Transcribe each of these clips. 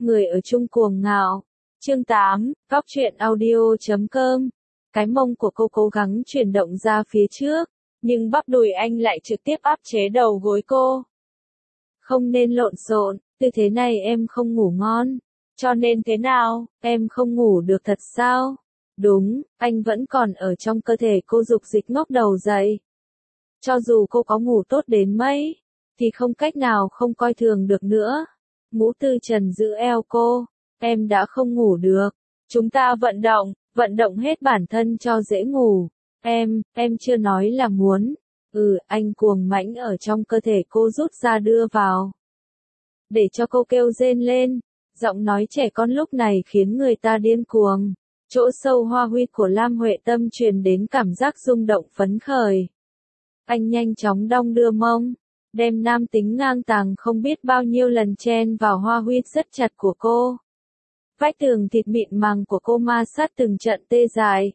Người ở chung cuồng ngạo. Chương 8, Góc truyện audio.com. Cái mông của cô cố gắng chuyển động ra phía trước, nhưng bắp đùi anh lại trực tiếp áp chế đầu gối cô. Không nên lộn xộn, tư thế này em không ngủ ngon. Cho nên thế nào, em không ngủ được thật sao? Đúng, anh vẫn còn ở trong cơ thể cô, dục dịch ngóc đầu dậy. Cho dù cô có ngủ tốt đến mấy, thì không cách nào không coi thường được nữa. Ngũ Tư Trần giữ eo cô, em đã không ngủ được. Chúng ta vận động hết bản thân cho dễ ngủ. Em chưa nói là muốn. Anh cuồng mãnh ở trong cơ thể cô rút ra đưa vào. Để cho cô kêu rên lên. Giọng nói trẻ con lúc này khiến người ta điên cuồng. Chỗ sâu hoa huy của Lam Huệ Tâm truyền đến cảm giác rung động phấn khởi. Anh nhanh chóng đong đưa mông, đem nam tính ngang tàng không biết bao nhiêu lần chen vào hoa huy rất chặt của cô. Vách tường thịt mịn màng của cô ma sát từng trận tê dại.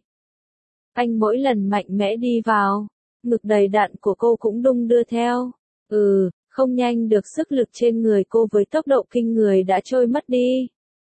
Anh mỗi lần mạnh mẽ đi vào, ngực đầy đặn của cô cũng đung đưa theo. Không nhanh được, sức lực trên người cô với tốc độ kinh người đã trôi mất đi.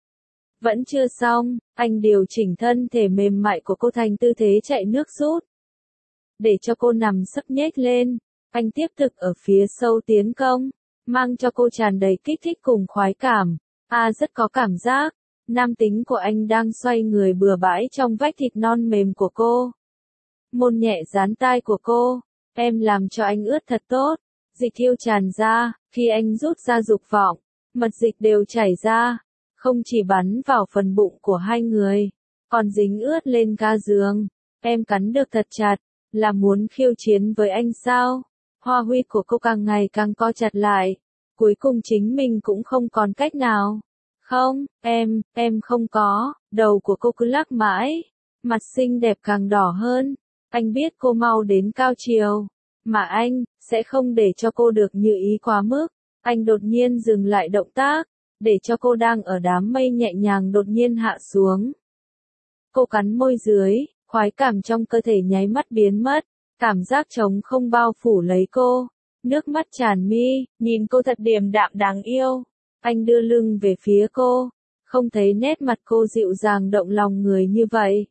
Vẫn chưa xong, anh điều chỉnh thân thể mềm mại của cô thành tư thế chạy nước rút. Để cho cô nằm sấp nhếch lên, anh tiếp tục ở phía sâu tiến công, mang cho cô tràn đầy kích thích cùng khoái cảm. Rất có cảm giác, nam tính của anh đang xoay người bừa bãi trong vách thịt non mềm của cô. Môn nhẹ dán tai của cô, em làm cho anh ướt thật tốt. Dịch thiêu tràn ra, khi anh rút ra dục vọng, mật dịch đều chảy ra, không chỉ bắn vào phần bụng của hai người, còn dính ướt lên ga giường. Em cắn được thật chặt, là muốn khiêu chiến với anh sao? Hoa huy của cô càng ngày càng co chặt lại, cuối cùng chính mình cũng không còn cách nào. Không, em không có, đầu của cô cứ lắc mãi, mặt xinh đẹp càng đỏ hơn. Anh biết cô mau đến cao chiều, mà anh sẽ không để cho cô được như ý quá mức. Anh đột nhiên dừng lại động tác, để cho cô đang ở đám mây nhẹ nhàng đột nhiên hạ xuống. Cô cắn môi dưới, khoái cảm trong cơ thể nháy mắt biến mất, cảm giác trống không bao phủ lấy cô. Nước mắt tràn mi, nhìn cô thật điềm đạm đáng yêu. Anh đưa lưng về phía cô, không thấy nét mặt cô dịu dàng động lòng người như vậy.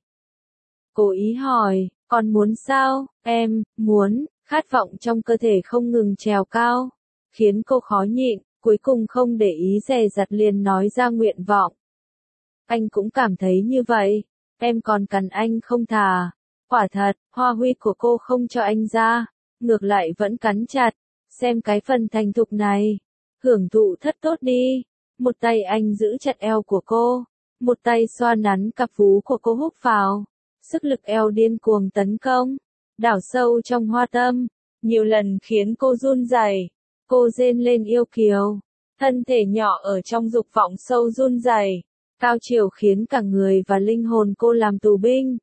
Cố ý hỏi, còn muốn sao? Em muốn. Khát vọng trong cơ thể không ngừng trèo cao, khiến cô khó nhịn, cuối cùng không để ý dè dặt liền nói ra nguyện vọng. Anh cũng cảm thấy như vậy, em còn cắn anh không thà. Quả thật, hoa huy của cô không cho anh ra, ngược lại vẫn cắn chặt, xem cái phần thành thục này. Hưởng thụ thất tốt đi. Một tay anh giữ chặt eo của cô, một tay xoa nắn cặp vú của cô hút vào. Sức lực eo điên cuồng tấn công, đảo sâu trong hoa tâm, nhiều lần khiến cô run rẩy. Cô rên lên yêu kiều, thân thể nhỏ ở trong dục vọng sâu run rẩy, cao chiều khiến cả người và linh hồn cô làm tù binh.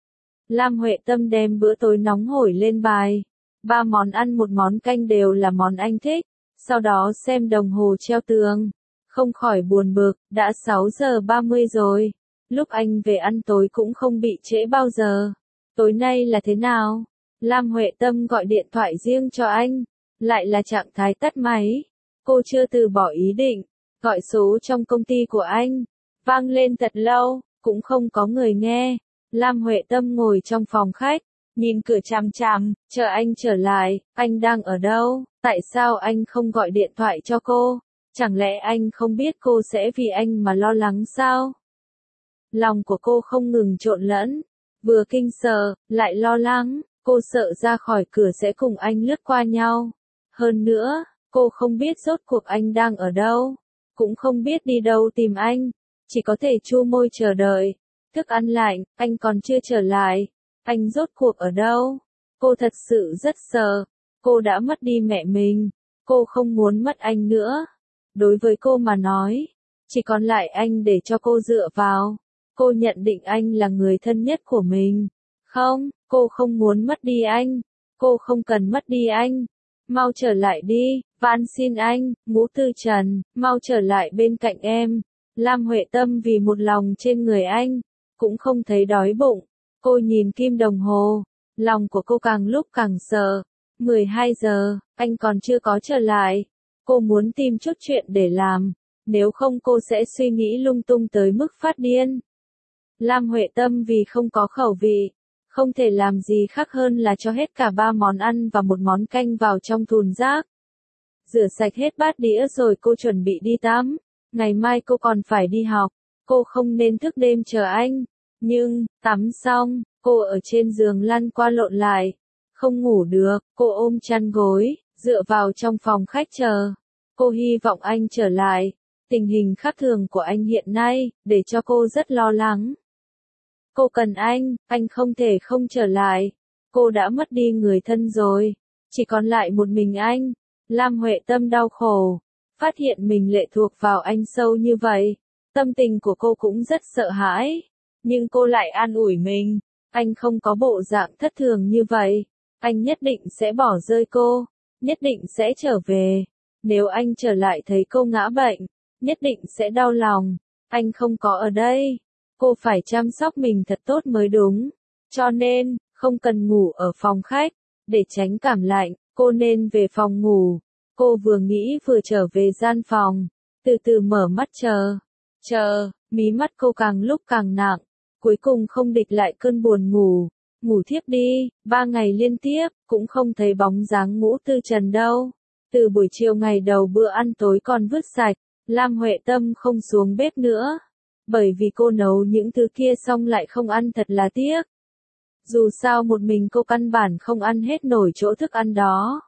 Lam Huệ Tâm đem bữa tối nóng hổi lên bài, 3 món ăn 1 món canh đều là món anh thích, sau đó xem đồng hồ treo tường, không khỏi buồn bực, đã 6:30 rồi, lúc anh về ăn tối cũng không bị trễ bao giờ. Tối nay là thế nào? Lam Huệ Tâm gọi điện thoại riêng cho anh, lại là trạng thái tắt máy. Cô chưa từ bỏ ý định, gọi số trong công ty của anh, vang lên thật lâu, cũng không có người nghe. Lam Huệ Tâm ngồi trong phòng khách, nhìn cửa chằm chằm, chờ anh trở lại. Anh đang ở đâu? Tại sao anh không gọi điện thoại cho cô? Chẳng lẽ anh không biết cô sẽ vì anh mà lo lắng sao? Lòng của cô không ngừng trộn lẫn, vừa kinh sợ, lại lo lắng. Cô sợ ra khỏi cửa sẽ cùng anh lướt qua nhau. Hơn nữa, cô không biết rốt cuộc anh đang ở đâu, cũng không biết đi đâu tìm anh, chỉ có thể chu môi chờ đợi. Thức ăn lạnh, anh còn chưa trở lại, anh rốt cuộc ở đâu? Cô thật sự rất sợ, cô đã mất đi mẹ mình, cô không muốn mất anh nữa. Đối với cô mà nói, chỉ còn lại anh để cho cô dựa vào. Cô nhận định anh là người thân nhất của mình. Không, cô không muốn mất đi anh. Cô không cần mất đi anh. Mau trở lại đi, van xin anh. Ngũ Tư Trần, mau trở lại bên cạnh em. Lam Huệ Tâm vì một lòng trên người anh, cũng không thấy đói bụng. Cô nhìn kim đồng hồ, lòng của cô càng lúc càng sợ. 12 giờ, anh còn chưa có trở lại. Cô muốn tìm chút chuyện để làm, nếu không cô sẽ suy nghĩ lung tung tới mức phát điên. Lam Huệ Tâm vì không có khẩu vị, không thể làm gì khác hơn là cho hết cả 3 món ăn và một món canh vào trong thùng rác. Rửa sạch hết bát đĩa rồi cô chuẩn bị đi tắm. Ngày mai cô còn phải đi học, cô không nên thức đêm chờ anh. Nhưng, tắm xong, cô ở trên giường lăn qua lộn lại. Không ngủ được, cô ôm chăn gối, dựa vào trong phòng khách chờ. Cô hy vọng anh trở lại. Tình hình khác thường của anh hiện nay, để cho cô rất lo lắng. Cô cần anh không thể không trở lại. Cô đã mất đi người thân rồi, chỉ còn lại một mình anh. Lam Huệ Tâm đau khổ, phát hiện mình lệ thuộc vào anh sâu như vậy. Tâm tình của cô cũng rất sợ hãi, nhưng cô lại an ủi mình, anh không có bộ dạng thất thường như vậy. Anh nhất định sẽ bỏ rơi cô, nhất định sẽ trở về. Nếu anh trở lại thấy cô ngã bệnh, nhất định sẽ đau lòng. Anh không có ở đây, cô phải chăm sóc mình thật tốt mới đúng. Cho nên, không cần ngủ ở phòng khách, để tránh cảm lạnh, cô nên về phòng ngủ. Cô vừa nghĩ vừa trở về gian phòng, từ từ mở mắt chờ, mí mắt cô càng lúc càng nặng, cuối cùng không địch lại cơn buồn ngủ, ngủ thiếp đi. 3 ngày liên tiếp, cũng không thấy bóng dáng Ngũ Tư Trần đâu. Từ buổi chiều ngày đầu bữa ăn tối còn vứt sạch, Lam Huệ Tâm không xuống bếp nữa, bởi vì cô nấu những thứ kia xong lại không ăn thật là tiếc. Dù sao một mình cô căn bản không ăn hết nổi chỗ thức ăn đó.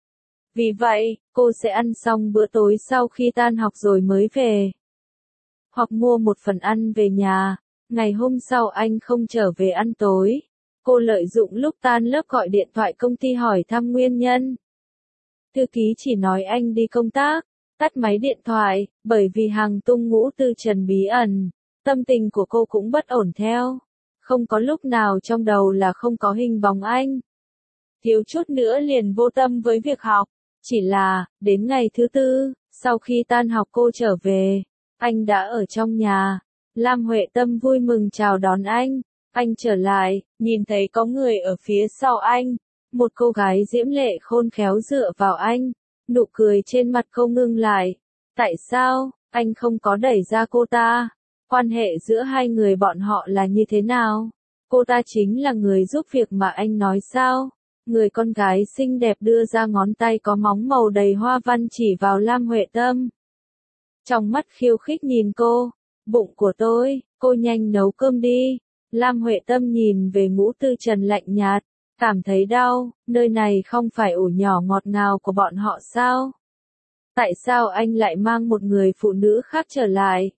Vì vậy, cô sẽ ăn xong bữa tối sau khi tan học rồi mới về. Hoặc mua một phần ăn về nhà. Ngày hôm sau anh không trở về ăn tối. Cô lợi dụng lúc tan lớp gọi điện thoại công ty hỏi thăm nguyên nhân. Thư ký chỉ nói anh đi công tác, tắt máy điện thoại, bởi vì hàng tung Ngũ Tư Trần bí ẩn. Tâm tình của cô cũng bất ổn theo. Không có lúc nào trong đầu là không có hình bóng anh. Thiếu chút nữa liền vô tâm với việc học. Chỉ là, đến ngày thứ 4, sau khi tan học cô trở về, anh đã ở trong nhà. Lam Huệ Tâm vui mừng chào đón anh. Anh trở lại, nhìn thấy có người ở phía sau anh. Một cô gái diễm lệ khôn khéo dựa vào anh. Nụ cười trên mặt cô ngưng lại. Tại sao, anh không có đẩy ra cô ta? Quan hệ giữa hai người bọn họ là như thế nào? Cô ta chính là người giúp việc mà anh nói sao? Người con gái xinh đẹp đưa ra ngón tay có móng màu đầy hoa văn chỉ vào Lam Huệ Tâm. Trong mắt khiêu khích nhìn cô, bụng của tôi, cô nhanh nấu cơm đi. Lam Huệ Tâm nhìn về Ngũ Tư Trần lạnh nhạt, cảm thấy đau, nơi này không phải ổ nhỏ ngọt ngào của bọn họ sao? Tại sao anh lại mang một người phụ nữ khác trở lại?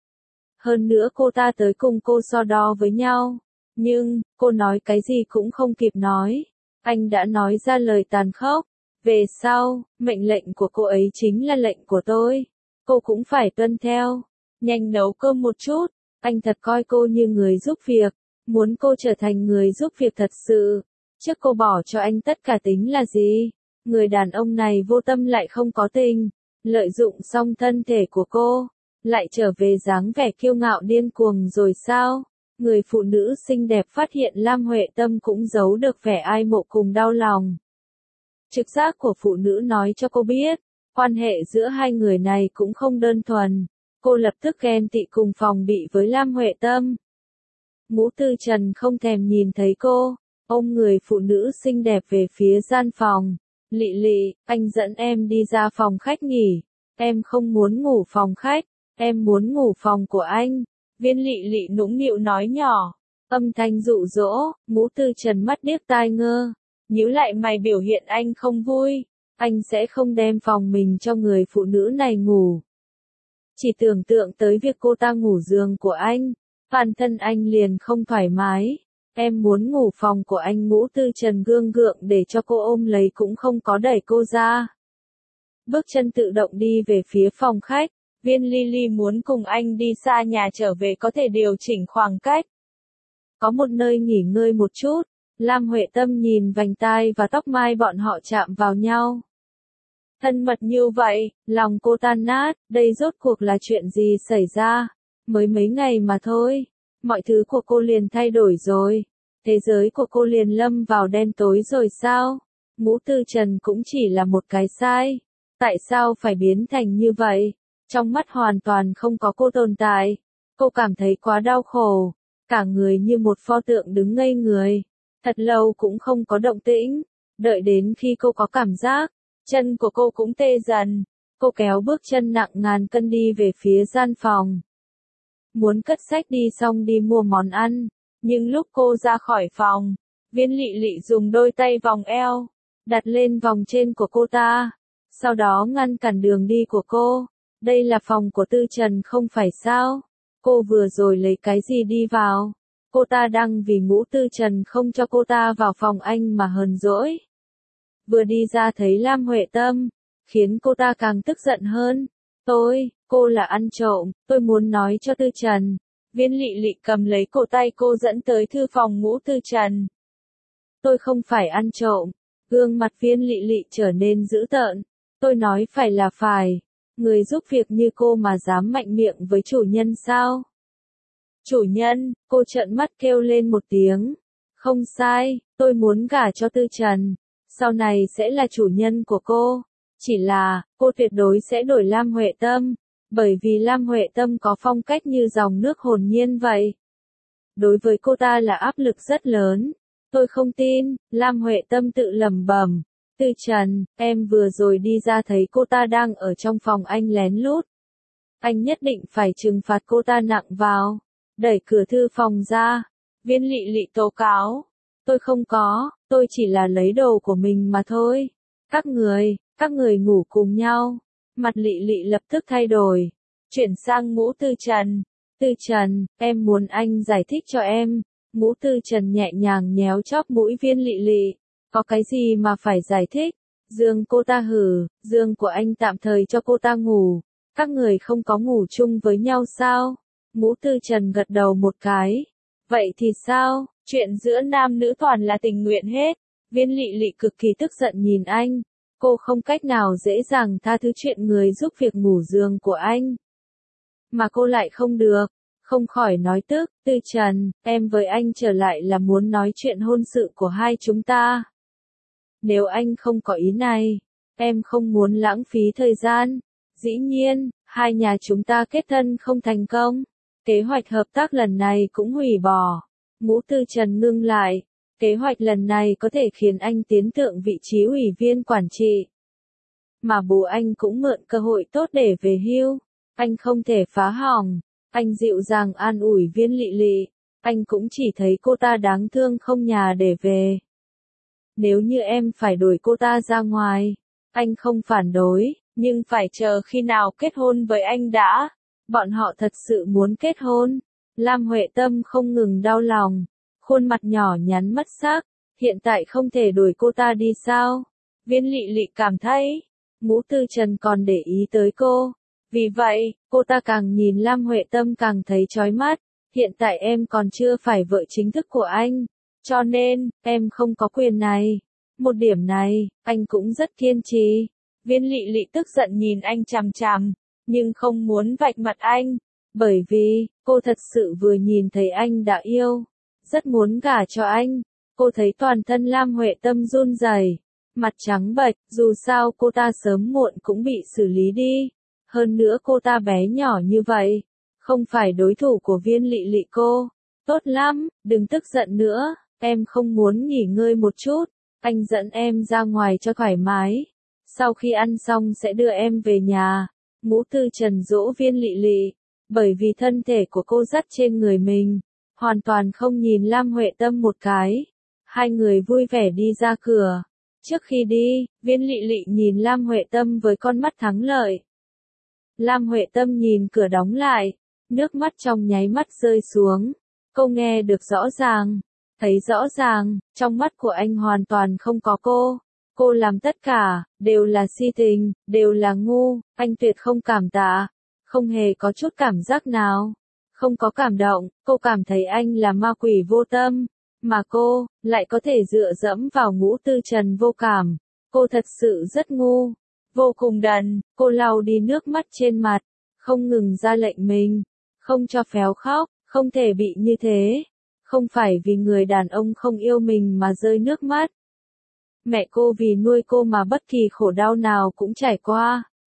Hơn nữa cô ta tới cùng cô so đo với nhau. Nhưng, cô nói cái gì cũng không kịp nói. Anh đã nói ra lời tàn khốc. Về sau, mệnh lệnh của cô ấy chính là lệnh của tôi. Cô cũng phải tuân theo. Nhanh nấu cơm một chút. Anh thật coi cô như người giúp việc. Muốn cô trở thành người giúp việc thật sự. Trước cô bỏ cho anh tất cả tính là gì? Người đàn ông này vô tâm lại không có tình. Lợi dụng xong thân thể của cô. Lại trở về dáng vẻ kiêu ngạo điên cuồng rồi sao? Người phụ nữ xinh đẹp phát hiện Lam Huệ Tâm cũng giấu được vẻ ai mộ cùng đau lòng. Trực giác của phụ nữ nói cho cô biết, quan hệ giữa hai người này cũng không đơn thuần. Cô lập tức ghen tị cùng phòng bị với Lam Huệ Tâm. Ngũ Tư Trần không thèm nhìn thấy cô, ôm người phụ nữ xinh đẹp về phía gian phòng. Lị lị, anh dẫn em đi ra phòng khách nghỉ. Em không muốn ngủ phòng khách, em muốn ngủ phòng của anh. Viên Lị Lị nũng nịu nói nhỏ, âm thanh dụ dỗ. Ngũ Tư Trần mắt điếc tai ngơ, nhíu lại mày biểu hiện anh không vui. Anh sẽ không đem phòng mình cho người phụ nữ này ngủ. Chỉ tưởng tượng tới việc cô ta ngủ giường của anh, bản thân anh liền không thoải mái. Em muốn ngủ phòng của anh. Ngũ Tư Trần gương gượng để cho cô ôm lấy cũng không có đẩy cô ra. Bước chân tự động đi về phía phòng khách. Viên Lily muốn cùng anh đi xa nhà trở về có thể điều chỉnh khoảng cách. Có một nơi nghỉ ngơi một chút. Lam Huệ Tâm nhìn vành tai và tóc mai bọn họ chạm vào nhau. Thân mật như vậy, lòng cô tan nát. Đây rốt cuộc là chuyện gì xảy ra? Mới mấy ngày mà thôi, mọi thứ của cô liền thay đổi rồi. Thế giới của cô liền lâm vào đen tối rồi sao? Ngũ Tư Trần cũng chỉ là một cái sai. Tại sao phải biến thành như vậy? trong mắt hoàn toàn không có cô tồn tại. Cô cảm thấy quá đau khổ, cả người như một pho tượng đứng ngây người, thật lâu cũng không có động tĩnh, đợi đến khi cô có cảm giác, chân của cô cũng tê dần, cô kéo bước chân nặng ngàn cân đi về phía gian phòng. Muốn cất sách đi xong đi mua món ăn, nhưng lúc cô ra khỏi phòng, Viên Lị Lị dùng đôi tay vòng eo, đặt lên vòng trên của cô ta, sau đó ngăn cản đường đi của cô. Đây là phòng của Tư Trần không phải sao? Cô vừa rồi lấy cái gì đi vào? Cô ta đang vì Ngũ Tư Trần không cho cô ta vào phòng anh mà hờn dỗi. Vừa đi ra thấy Lam Huệ Tâm, khiến cô ta càng tức giận hơn. Cô là ăn trộm, tôi muốn nói cho Tư Trần. Viên Lị Lị cầm lấy cổ tay cô dẫn tới thư phòng Ngũ Tư Trần. Tôi không phải ăn trộm. Gương mặt Viên Lị Lị trở nên dữ tợn. Tôi nói phải là phải. Người giúp việc như cô mà dám mạnh miệng với chủ nhân sao? Chủ nhân, cô trợn mắt kêu lên một tiếng. Không sai, tôi muốn gả cho Tư Trần. Sau này sẽ là chủ nhân của cô. Chỉ là, cô tuyệt đối sẽ đổi Lam Huệ Tâm. Bởi vì Lam Huệ Tâm có phong cách như dòng nước hồn nhiên vậy. Đối với cô ta là áp lực rất lớn. Tôi không tin, Lam Huệ Tâm tự lẩm bẩm. Tư Trần, em vừa rồi đi ra thấy cô ta đang ở trong phòng anh lén lút. Anh nhất định phải trừng phạt cô ta nặng vào. Đẩy cửa thư phòng ra. Viên Lị Lị tố cáo. Tôi không có, tôi chỉ là lấy đồ của mình mà thôi. Các người ngủ cùng nhau. Mặt Lị Lị lập tức thay đổi. Chuyển sang Ngũ Tư Trần. Tư Trần, em muốn anh giải thích cho em. Ngũ Tư Trần nhẹ nhàng nhéo chóp mũi Viên Lị Lị. Có cái gì mà phải giải thích? Giường cô ta hử, giường của anh tạm thời cho cô ta ngủ. Các người không có ngủ chung với nhau sao? Ngũ Tư Trần gật đầu một cái. Vậy thì sao? Chuyện giữa nam nữ toàn là tình nguyện hết. Viên Lị Lị cực kỳ tức giận nhìn anh. Cô không cách nào dễ dàng tha thứ chuyện người giúp việc ngủ giường của anh. Mà cô lại không được. Không khỏi nói tức, Tư Trần, em với anh trở lại là muốn nói chuyện hôn sự của hai chúng ta. Nếu anh không có ý này, em không muốn lãng phí thời gian. Dĩ nhiên, hai nhà chúng ta kết thân không thành công. Kế hoạch hợp tác lần này cũng hủy bỏ. Ngũ Tư Trần ngưng lại. Kế hoạch lần này có thể khiến anh tiến thượng vị trí ủy viên quản trị. Mà bố anh cũng mượn cơ hội tốt để về hưu. Anh không thể phá hỏng. Anh dịu dàng an ủi Viên Lị Lị. Anh cũng chỉ thấy cô ta đáng thương không nhà để về. Nếu như em phải đuổi cô ta ra ngoài, anh không phản đối, nhưng phải chờ khi nào kết hôn với anh đã. Bọn họ thật sự muốn kết hôn. Lam Huệ Tâm không ngừng đau lòng, khuôn mặt nhỏ nhắn mất sắc, hiện tại không thể đuổi cô ta đi sao? Viên Lị Lị cảm thấy, Ngũ Tư Trần còn để ý tới cô. Vì vậy, cô ta càng nhìn Lam Huệ Tâm càng thấy chói mắt. Hiện tại em còn chưa phải vợ chính thức của anh. Cho nên, em không có quyền này. Một điểm này, anh cũng rất kiên trì. Viên Lị Lị tức giận nhìn anh chằm chằm, nhưng không muốn vạch mặt anh. Bởi vì, cô thật sự vừa nhìn thấy anh đã yêu. Rất muốn gả cho anh. Cô thấy toàn thân Lam Huệ Tâm run rẩy, mặt trắng bệch, dù sao cô ta sớm muộn cũng bị xử lý đi. Hơn nữa cô ta bé nhỏ như vậy, không phải đối thủ của Viên Lị Lị cô. Tốt lắm, đừng tức giận nữa, em không muốn nghỉ ngơi một chút, anh dẫn em ra ngoài cho thoải mái. Sau khi ăn xong sẽ đưa em về nhà. Ngũ Tư Trần dỗ Viên Lị Lị, bởi vì thân thể của cô dắt trên người mình, hoàn toàn không nhìn Lam Huệ Tâm một cái. Hai người vui vẻ đi ra cửa. Trước khi đi, Viên Lị Lị nhìn Lam Huệ Tâm với con mắt thắng lợi. Lam Huệ Tâm nhìn cửa đóng lại, nước mắt trong nháy mắt rơi xuống. Cô nghe được rõ ràng, thấy rõ ràng, trong mắt của anh hoàn toàn không có cô. Cô làm tất cả, đều là si tình, đều là ngu, anh tuyệt không cảm tạ, không hề có chút cảm giác nào. Không có cảm động, cô cảm thấy anh là ma quỷ vô tâm, mà cô, lại có thể dựa dẫm vào Ngũ Tư Trần vô cảm. Cô thật sự rất ngu, vô cùng đần, cô lau đi nước mắt trên mặt, không ngừng ra lệnh mình, không cho phéo khóc, không thể bị như thế. Không phải vì người đàn ông không yêu mình mà rơi nước mắt. Mẹ cô vì nuôi cô mà bất kỳ khổ đau nào cũng trải qua.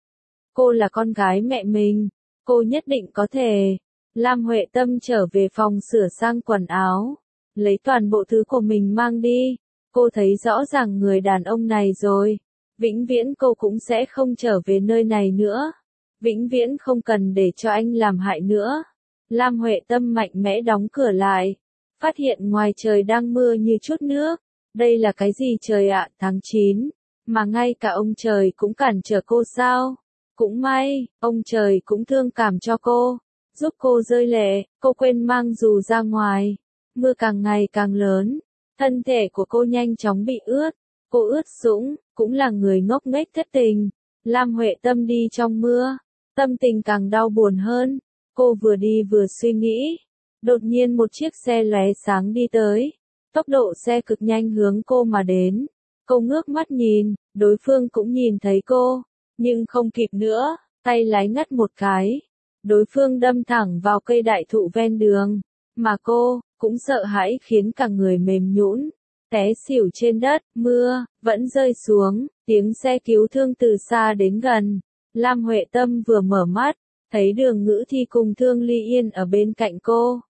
cô là con gái mẹ mình, cô nhất định có thể. Lam Huệ Tâm trở về phòng sửa sang quần áo, lấy toàn bộ thứ của mình mang đi. Cô thấy rõ ràng người đàn ông này rồi, vĩnh viễn cô cũng sẽ không trở về nơi này nữa. Vĩnh viễn không cần để cho anh làm hại nữa. Lam Huệ Tâm mạnh mẽ đóng cửa lại, phát hiện ngoài trời đang mưa như chút nước. Đây là cái gì trời ạ, tháng 9, mà ngay cả ông trời cũng cản trở cô sao? Cũng may, ông trời cũng thương cảm cho cô, giúp cô rơi lệ, cô quên mang dù ra ngoài. Mưa càng ngày càng lớn, thân thể của cô nhanh chóng bị ướt. Cô ướt sũng, cũng là người ngốc nghếch thất tình. Lam Huệ Tâm đi trong mưa, tâm tình càng đau buồn hơn. Cô vừa đi vừa suy nghĩ, đột nhiên một chiếc xe lóe sáng đi tới, tốc độ xe cực nhanh hướng cô mà đến. Cô ngước mắt nhìn, đối phương cũng nhìn thấy cô, nhưng không kịp nữa, tay lái ngắt một cái. Đối phương đâm thẳng vào cây đại thụ ven đường, mà cô cũng sợ hãi khiến cả người mềm nhũn, té xỉu trên đất. Mưa vẫn rơi xuống, tiếng xe cứu thương từ xa đến gần. Lam Huệ Tâm vừa mở mắt, thấy Đường Ngữ Thi cùng Thương Ly Yên ở bên cạnh cô.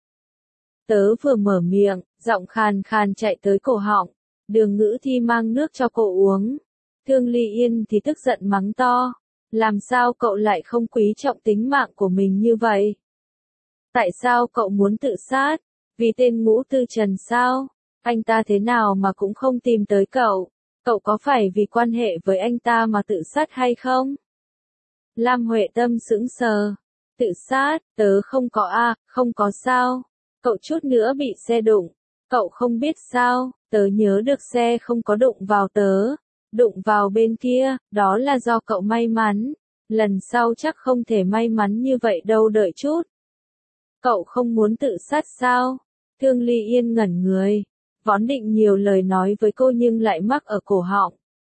Tớ vừa mở miệng, giọng khàn khàn chạy tới cổ họng. Đường Ngữ Thi mang nước cho cô uống. Thương Ly Yên thì tức giận mắng to. Làm sao cậu lại không quý trọng tính mạng của mình như vậy? Tại sao cậu muốn tự sát? Vì tên Ngũ Tư Trần sao? Anh ta thế nào mà cũng không tìm tới cậu? Cậu có phải vì quan hệ với anh ta mà tự sát hay không? Lam Huệ Tâm sững sờ. Tự sát, tớ không có không có sao. Cậu chút nữa bị xe đụng. Cậu không biết sao, tớ nhớ được xe không có đụng vào tớ. Đụng vào bên kia, đó là do cậu may mắn. Lần sau chắc không thể may mắn như vậy đâu, đợi chút. Cậu không muốn tự sát sao? Thương Ly Yên ngẩn người, vốn định nhiều lời nói với cô nhưng lại mắc ở cổ họng.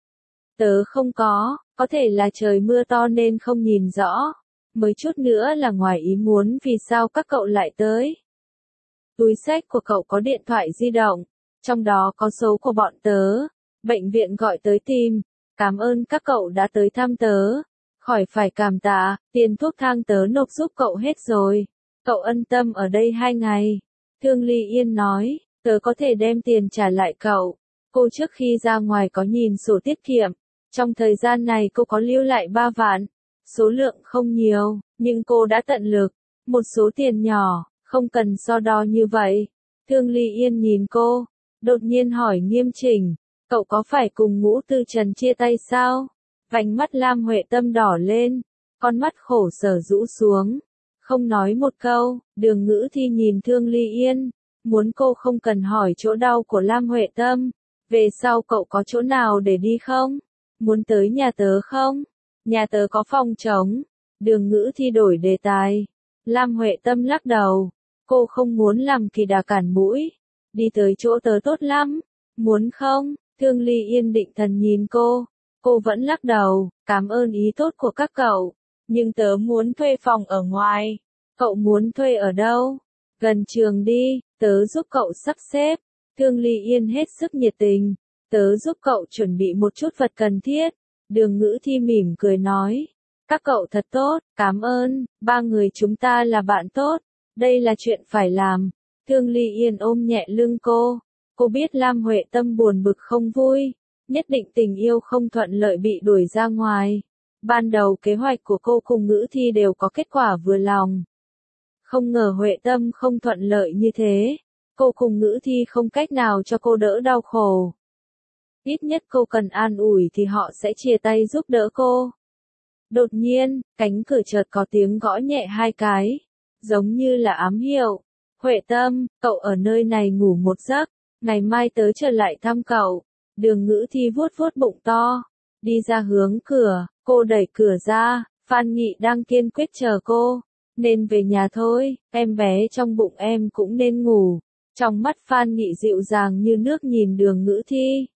Tớ không có thể là trời mưa to nên không nhìn rõ. Mới chút nữa là ngoài ý muốn, vì sao các cậu lại tới? Túi xách của cậu có điện thoại di động, trong đó có số của bọn tớ. Bệnh viện gọi tới tìm, cảm ơn các cậu đã tới thăm tớ. Khỏi phải cảm tạ, tiền thuốc thang tớ nộp giúp cậu hết rồi. Cậu ân tâm ở đây 2 ngày. Thương Ly Yên nói, tớ có thể đem tiền trả lại cậu. Cô trước khi ra ngoài có nhìn sổ tiết kiệm. Trong thời gian này cô có lưu lại 3 vạn. Số lượng không nhiều, nhưng cô đã tận lực. Một số tiền nhỏ, không cần so đo như vậy. Thương Ly Yên nhìn cô, đột nhiên hỏi nghiêm chỉnh. Cậu có phải cùng Ngũ Tư Trần chia tay sao? Vành mắt Lam Huệ Tâm đỏ lên, con mắt khổ sở rũ xuống, không nói một câu. Đường Ngữ Thi nhìn Thương Ly Yên, muốn cô không cần hỏi chỗ đau của Lam Huệ Tâm. Về sau cậu có chỗ nào để đi không? Muốn tới nhà tớ không? Nhà tớ có phòng trống. Đường Ngữ Thi đổi đề tài. Lam Huệ Tâm lắc đầu, cô không muốn làm kỳ đà cản mũi. Đi tới chỗ tớ tốt lắm. Muốn không? Thương Ly Yên định thần nhìn cô vẫn lắc đầu, cảm ơn ý tốt của các cậu, nhưng tớ muốn thuê phòng ở ngoài. Cậu muốn thuê ở đâu? Gần trường đi, tớ giúp cậu sắp xếp. Thương Ly Yên hết sức nhiệt tình, tớ giúp cậu chuẩn bị một chút vật cần thiết. Đường Ngữ Thi mỉm cười nói, các cậu thật tốt, cảm ơn, 3 người chúng ta là bạn tốt, đây là chuyện phải làm. Thương Ly Yên ôm nhẹ lưng cô biết Lam Huệ Tâm buồn bực không vui, nhất định tình yêu không thuận lợi bị đuổi ra ngoài. Ban đầu kế hoạch của cô cùng Ngữ Thi đều có kết quả vừa lòng. Không ngờ Huệ Tâm không thuận lợi như thế, cô cùng Ngữ Thi không cách nào cho cô đỡ đau khổ. Ít nhất cô cần an ủi thì họ sẽ chia tay giúp đỡ cô. Đột nhiên, cánh cửa chợt có tiếng gõ nhẹ 2 cái, giống như là ám hiệu. Huệ Tâm, cậu ở nơi này ngủ một giấc, ngày mai tớ trở lại thăm cậu. Đường Ngữ Thi vuốt vuốt bụng to, đi ra hướng cửa, cô đẩy cửa ra, Phan Nghị đang kiên quyết chờ cô. Nên về nhà thôi, em bé trong bụng em cũng nên ngủ. Trong mắt Phan Nghị dịu dàng như nước nhìn Đường Ngữ Thi.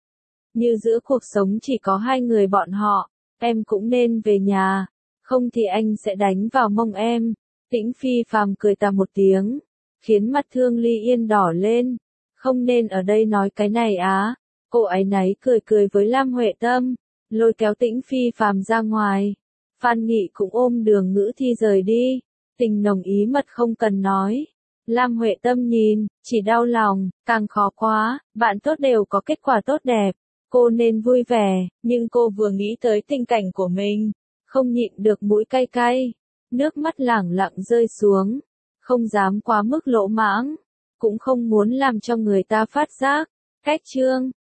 Như giữa cuộc sống chỉ có 2 người bọn họ, em cũng nên về nhà, không thì anh sẽ đánh vào mông em. Tĩnh Phi Phàm cười tà một tiếng, khiến mặt Thương Ly Yên đỏ lên. Không nên ở đây nói cái này á. Cô ấy náy cười với Lam Huệ Tâm, lôi kéo Tĩnh Phi Phàm ra ngoài. Phan Nghị cũng ôm Đường Ngữ Thi rời đi. Tình nồng ý mật không cần nói. Lam Huệ Tâm nhìn, chỉ đau lòng, càng khó quá, bạn tốt đều có kết quả tốt đẹp. Cô nên vui vẻ, nhưng cô vừa nghĩ tới tình cảnh của mình, không nhịn được mũi cay cay. Nước mắt lẳng lặng rơi xuống. Không dám quá mức lỗ mãng, cũng không muốn làm cho người ta phát giác. Cách chương